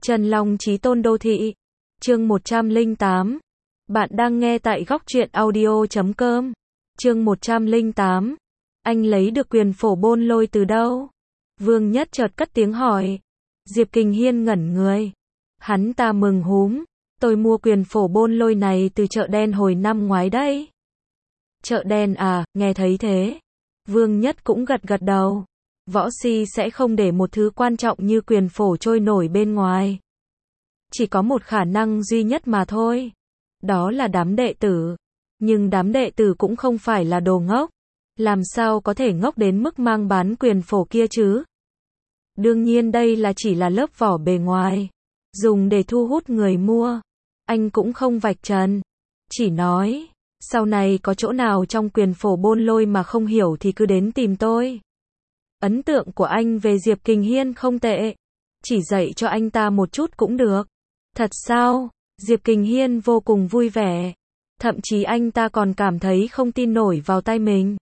Trần Long Chí Tôn Đô Thị. Chương 108. Bạn đang nghe tại góc truyện audio.com. Chương 108. Anh lấy được quyền phổ bôn lôi từ đâu? Vương Nhất chợt cất tiếng hỏi. Diệp Kình Hiên ngẩn người. Hắn ta mừng húm. Tôi mua quyền phổ bôn lôi này từ chợ đen hồi năm ngoái đấy. Chợ đen à, nghe thấy thế. Vương Nhất cũng gật gật đầu. Võ si sẽ không để một thứ quan trọng như quyền phổ trôi nổi bên ngoài. Chỉ có một khả năng duy nhất mà thôi. Đó là đám đệ tử. Nhưng đám đệ tử cũng không phải là đồ ngốc. Làm sao có thể ngốc đến mức mang bán quyền phổ kia chứ? Đương nhiên đây là chỉ là lớp vỏ bề ngoài. Dùng để thu hút người mua. Anh cũng không vạch trần. Chỉ nói, sau này có chỗ nào trong quyền phổ bôn lôi mà không hiểu thì cứ đến tìm tôi. Ấn tượng của anh về Diệp Kình Hiên không tệ. Chỉ dạy cho anh ta một chút cũng được. Thật sao? Diệp Kình Hiên vô cùng vui vẻ. Thậm chí anh ta còn cảm thấy không tin nổi vào tay mình.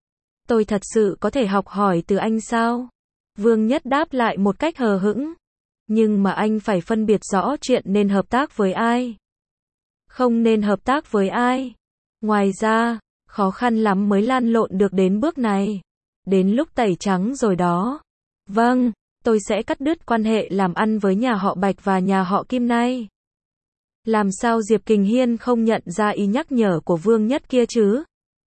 Tôi thật sự có thể học hỏi từ anh sao? Vương Nhất đáp lại một cách hờ hững. Nhưng mà anh phải phân biệt rõ chuyện nên hợp tác với ai. Không nên hợp tác với ai. Ngoài ra, khó khăn lắm mới lan lộn được đến bước này. Đến lúc tẩy trắng rồi đó. Vâng, tôi sẽ cắt đứt quan hệ làm ăn với nhà họ Bạch và nhà họ Kim nay. Làm sao Diệp Kình Hiên không nhận ra ý nhắc nhở của Vương Nhất kia chứ?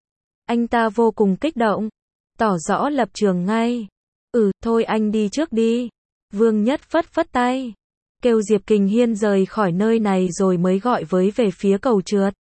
Anh ta vô cùng kích động. Tỏ rõ lập trường ngay. Thôi anh đi trước đi. Vương Nhất phất phất tay. Kêu Diệp Kình Hiên rời khỏi nơi này rồi mới gọi với về phía cầu trượt.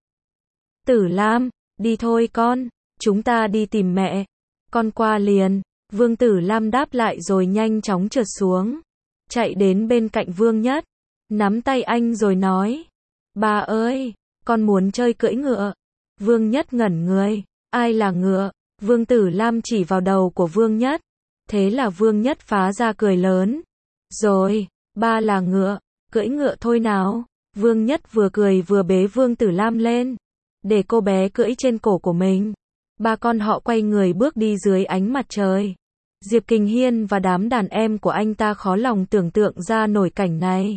Tử Lam, đi thôi con. Chúng ta đi tìm mẹ. Con qua liền. Vương Tử Lam đáp lại rồi nhanh chóng trượt xuống. Chạy đến bên cạnh Vương Nhất. Nắm tay anh rồi nói. Ba ơi, con muốn chơi cưỡi ngựa. Vương Nhất ngẩn người. Ai là ngựa? Vương Tử Lam chỉ vào đầu của Vương Nhất. Thế là Vương Nhất phá ra cười lớn. Rồi, ba là ngựa. Cưỡi ngựa thôi nào. Vương Nhất vừa cười vừa bế Vương Tử Lam lên. Để cô bé cưỡi trên cổ của mình. Ba con họ quay người bước đi dưới ánh mặt trời. Diệp Kình Hiên và đám đàn em của anh ta khó lòng tưởng tượng ra nổi cảnh này.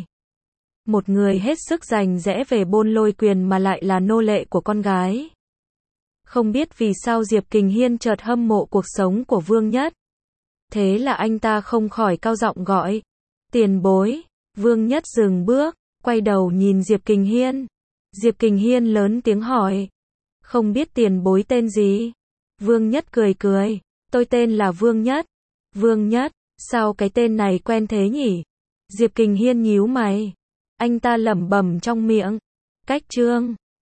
Một người hết sức rành rẽ về bôn lôi quyền mà lại là nô lệ của con gái. Không biết vì sao Diệp Kình Hiên chợt hâm mộ cuộc sống của Vương Nhất. Thế là anh ta không khỏi cao giọng gọi. Tiền bối. Vương Nhất dừng bước, quay đầu nhìn Diệp Kình Hiên. Diệp Kình Hiên lớn tiếng hỏi. Không biết tiền bối tên gì? Vương Nhất cười cười. Tôi tên là Vương Nhất. Vương Nhất, sao cái tên này quen thế nhỉ? Diệp Kình Hiên nhíu mày. Anh ta lẩm bẩm trong miệng. Cách chương.